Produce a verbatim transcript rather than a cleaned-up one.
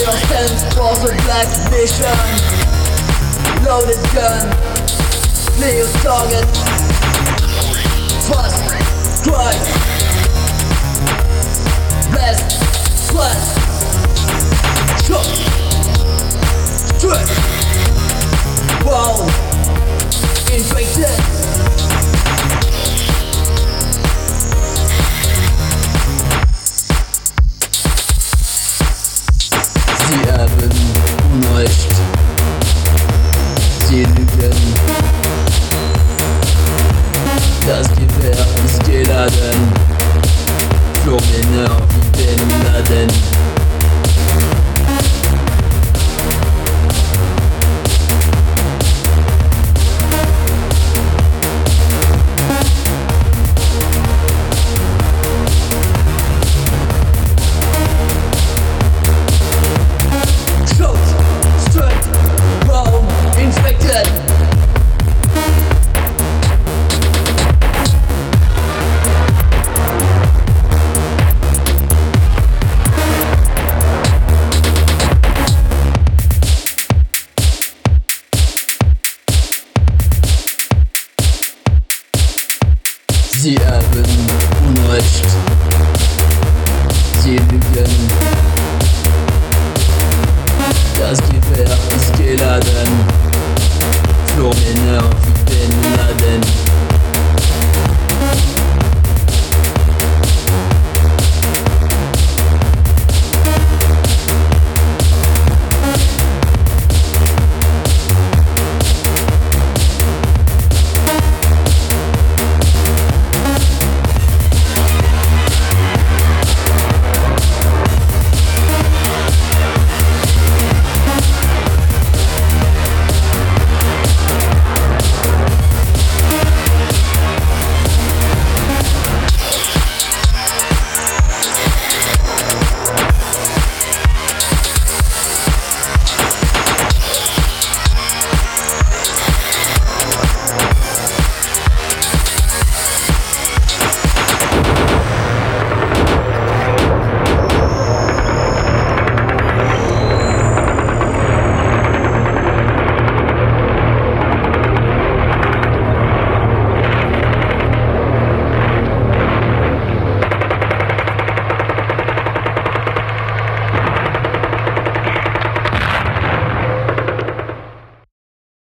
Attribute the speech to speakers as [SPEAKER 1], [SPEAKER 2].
[SPEAKER 1] your sense was a black vision. Loaded gun, clear your target. Fast, strike. Blast, flash. Shot, strike. Wow, infected. Sie haben Unrecht, sie lügen. Das Gewehr ist geladen, Flormänner wie Bin Laden. Sie haben Unrecht, sie lügen. Das Gewehr ist geladen, Flormänner wie Bin Laden.